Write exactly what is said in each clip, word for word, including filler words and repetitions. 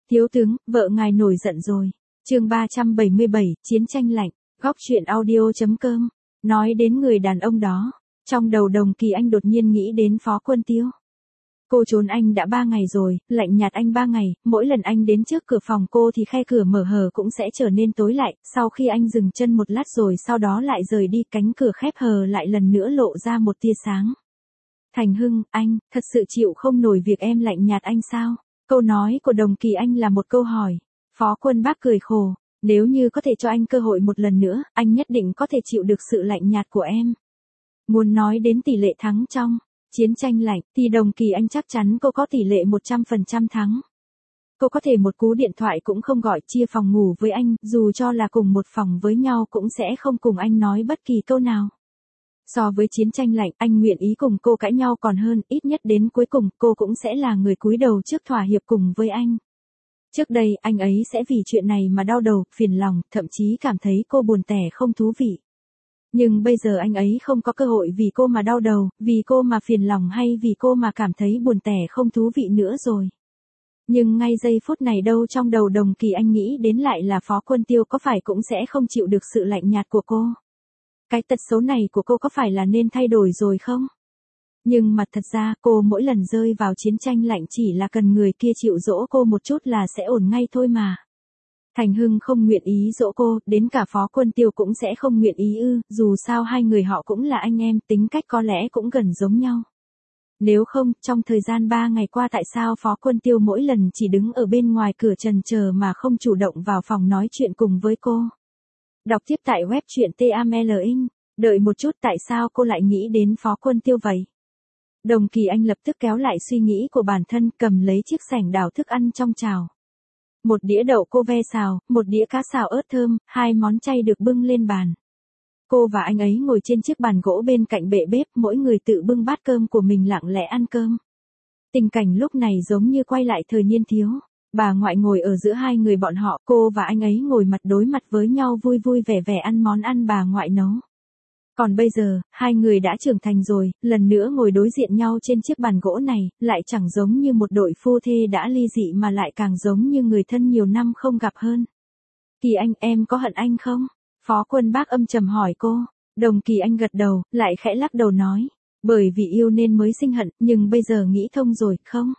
Thiếu tướng, vợ ngài nổi giận rồi. Chương ba trăm bảy mươi bảy, chiến tranh lạnh. Góc truyện audio chấm com. Nói đến người đàn ông đó, trong đầu Đồng Kỳ Anh đột nhiên nghĩ đến Phó Quân Tiêu. Cô trốn anh đã ba ngày rồi, lạnh nhạt anh ba ngày, mỗi lần anh đến trước cửa phòng cô thì khe cửa mở hờ cũng sẽ trở nên tối lại, sau khi anh dừng chân một lát rồi sau đó lại rời đi, cánh cửa khép hờ lại lần nữa lộ ra một tia sáng. Thành Hưng, anh, thật sự chịu không nổi việc em lạnh nhạt anh sao? Câu nói của Đồng Kỳ Anh là một câu hỏi. Phó Quân Bác cười khổ, nếu như có thể cho anh cơ hội một lần nữa, anh nhất định có thể chịu được sự lạnh nhạt của em. Muốn nói đến tỷ lệ thắng trong chiến tranh lạnh, thì Đồng Kỳ Anh chắc chắn cô có tỷ lệ một trăm phần trăm thắng. Cô có thể một cú điện thoại cũng không gọi, chia phòng ngủ với anh, dù cho là cùng một phòng với nhau cũng sẽ không cùng anh nói bất kỳ câu nào. So với chiến tranh lạnh, anh nguyện ý cùng cô cãi nhau còn hơn, ít nhất đến cuối cùng cô cũng sẽ là người cúi đầu trước thỏa hiệp cùng với anh. Trước đây, anh ấy sẽ vì chuyện này mà đau đầu, phiền lòng, thậm chí cảm thấy cô buồn tẻ không thú vị. Nhưng bây giờ anh ấy không có cơ hội vì cô mà đau đầu, vì cô mà phiền lòng hay vì cô mà cảm thấy buồn tẻ không thú vị nữa rồi. Nhưng ngay giây phút này đâu trong đầu Đồng Kỳ Anh nghĩ đến lại là Phó Quân Tiêu có phải cũng sẽ không chịu được sự lạnh nhạt của cô. Cái tật xấu này của cô có phải là nên thay đổi rồi không? Nhưng mà thật ra cô mỗi lần rơi vào chiến tranh lạnh chỉ là cần người kia chịu dỗ cô một chút là sẽ ổn ngay thôi mà. Thành Hưng không nguyện ý dỗ cô, đến cả Phó Quân Tiêu cũng sẽ không nguyện ý ư, dù sao hai người họ cũng là anh em, tính cách có lẽ cũng gần giống nhau. Nếu không, trong thời gian ba ngày qua tại sao Phó Quân Tiêu mỗi lần chỉ đứng ở bên ngoài cửa trần chờ mà không chủ động vào phòng nói chuyện cùng với cô? Đọc tiếp tại web truyện tê a em lờ inh. Đợi một chút, tại sao cô lại nghĩ đến Phó Quân Tiêu vậy? Đồng Kỳ Anh lập tức kéo lại suy nghĩ của bản thân, cầm lấy chiếc sảnh đảo thức ăn trong chảo. Một đĩa đậu cô ve xào, một đĩa cá xào ớt thơm, hai món chay được bưng lên bàn. Cô và anh ấy ngồi trên chiếc bàn gỗ bên cạnh bệ bếp, mỗi người tự bưng bát cơm của mình lặng lẽ ăn cơm. Tình cảnh lúc này giống như quay lại thời niên thiếu. Bà ngoại ngồi ở giữa hai người bọn họ, cô và anh ấy ngồi mặt đối mặt với nhau vui vui vẻ vẻ ăn món ăn bà ngoại nấu. Còn bây giờ, hai người đã trưởng thành rồi, lần nữa ngồi đối diện nhau trên chiếc bàn gỗ này, lại chẳng giống như một đội phu thê đã ly dị mà lại càng giống như người thân nhiều năm không gặp hơn. Kỳ Anh, em có hận anh không? Phó Quân Bác âm trầm hỏi cô. Đồng Kỳ Anh gật đầu, lại khẽ lắc đầu nói. Bởi vì yêu nên mới sinh hận, nhưng bây giờ nghĩ thông rồi, không?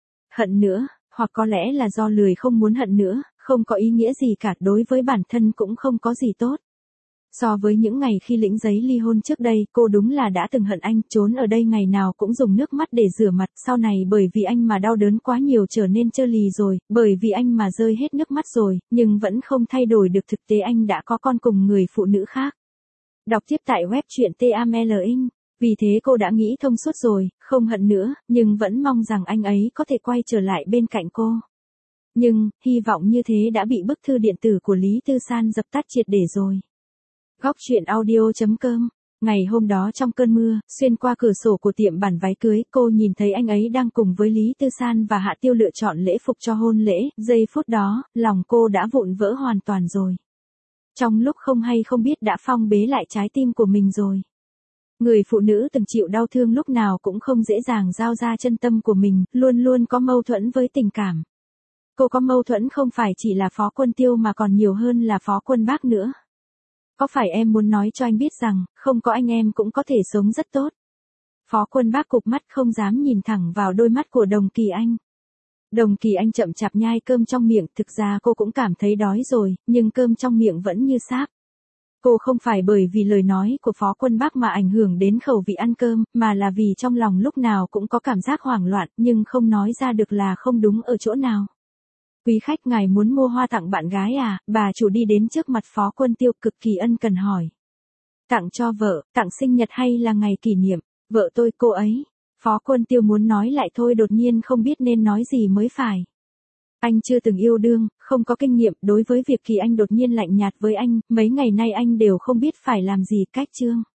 Hận nữa, hoặc có lẽ là do lười không muốn hận nữa, không có ý nghĩa gì cả, đối với bản thân cũng không có gì tốt. So với những ngày khi lĩnh giấy ly hôn trước đây, cô đúng là đã từng hận anh, trốn ở đây ngày nào cũng dùng nước mắt để rửa mặt, sau này bởi vì anh mà đau đớn quá nhiều trở nên trơ lì rồi, bởi vì anh mà rơi hết nước mắt rồi, nhưng vẫn không thay đổi được thực tế anh đã có con cùng người phụ nữ khác. Đọc tiếp tại web truyện tê a em lờ inh. Vì thế cô đã nghĩ thông suốt rồi, không hận nữa, nhưng vẫn mong rằng anh ấy có thể quay trở lại bên cạnh cô. Nhưng, hy vọng như thế đã bị bức thư điện tử của Lý Tư San dập tắt triệt để rồi. Góc truyện audio chấm com. Ngày hôm đó trong cơn mưa, xuyên qua cửa sổ của tiệm bản váy cưới, cô nhìn thấy anh ấy đang cùng với Lý Tư San và Hạ Tiêu lựa chọn lễ phục cho hôn lễ, giây phút đó, lòng cô đã vụn vỡ hoàn toàn rồi. Trong lúc không hay không biết đã phong bế lại trái tim của mình rồi. Người phụ nữ từng chịu đau thương lúc nào cũng không dễ dàng giao ra chân tâm của mình, luôn luôn có mâu thuẫn với tình cảm. Cô có mâu thuẫn không phải chỉ là Phó Quân Tiêu mà còn nhiều hơn là Phó Quân Bác nữa. Có phải em muốn nói cho anh biết rằng, không có anh em cũng có thể sống rất tốt? Phó Quân Bác cụp mắt không dám nhìn thẳng vào đôi mắt của Đồng Kỳ Anh. Đồng Kỳ Anh chậm chạp nhai cơm trong miệng, thực ra cô cũng cảm thấy đói rồi, nhưng cơm trong miệng vẫn như sáp. Cô không phải bởi vì lời nói của Phó Quân Bác mà ảnh hưởng đến khẩu vị ăn cơm, mà là vì trong lòng lúc nào cũng có cảm giác hoảng loạn, nhưng không nói ra được là không đúng ở chỗ nào. Quý khách, ngài muốn mua hoa tặng bạn gái à? Bà chủ đi đến trước mặt Phó Quân Tiêu cực kỳ ân cần hỏi. Tặng cho vợ, tặng sinh nhật hay là ngày kỷ niệm? Vợ tôi, cô ấy. Phó Quân Tiêu muốn nói lại thôi đột nhiên không biết nên nói gì mới phải. Anh chưa từng yêu đương, không có kinh nghiệm, đối với việc Kỳ Anh đột nhiên lạnh nhạt với anh, mấy ngày nay anh đều không biết phải làm gì. Cách chương